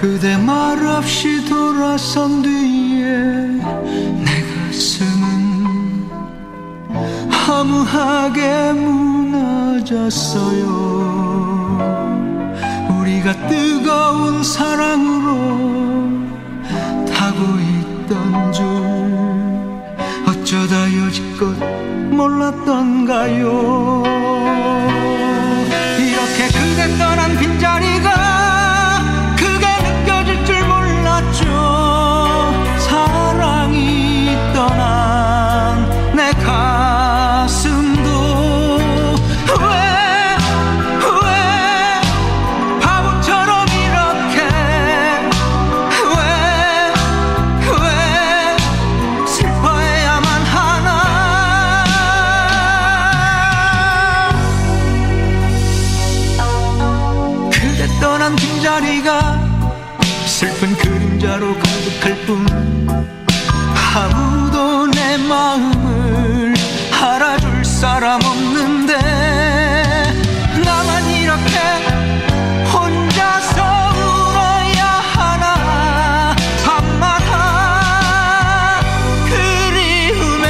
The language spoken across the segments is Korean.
그대 말없이 돌아선 뒤에 내 가슴은 허무하게 무너졌어요. 우리가 뜨거운 사랑으로 타고 있던 줄 어쩌다 여지껏 몰랐던가요. 이렇게 그대 떠난 빈자리가 그게 느껴질 줄 몰랐죠. 사랑이 떠난 내 가슴도 왜 바보처럼 이렇게 왜 슬퍼해야만 하나. 그대 떠난 빈자리가 슬픈 그림자로 가득할 뿐 아무도 내 마음을 알아줄 사람 없는데 나만 이렇게 혼자서 울어야 하나. 밤마다 그리움에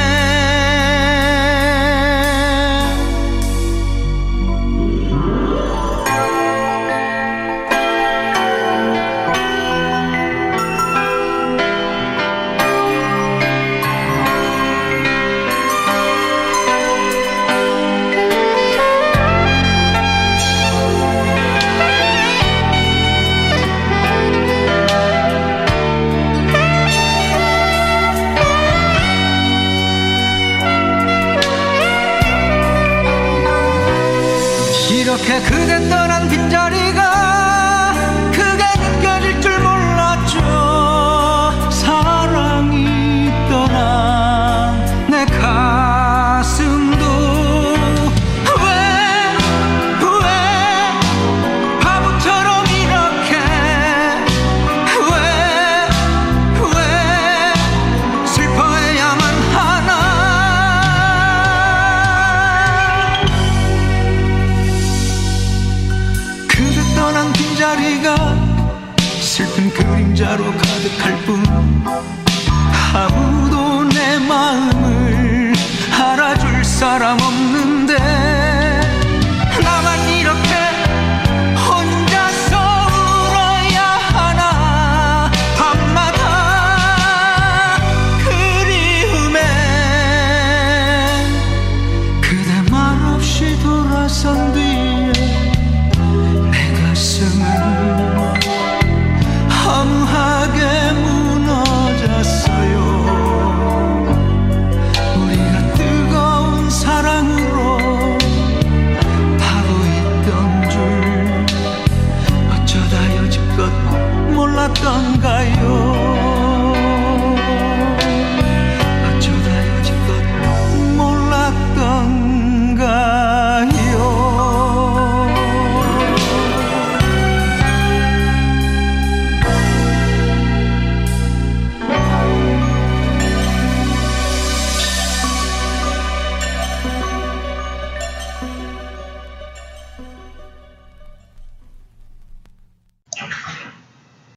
이렇게 그대 떠난 빈자리가 그게 느껴질 줄 몰랐죠. 사랑이 떠난 내 가슴도 왜 바보처럼 이렇게 왜 슬퍼해야만 하나. 그대 떠난 빈자리가 슬픈 그림자로 가득할 뿐 아무도 내 마음을 알아줄 사람 없는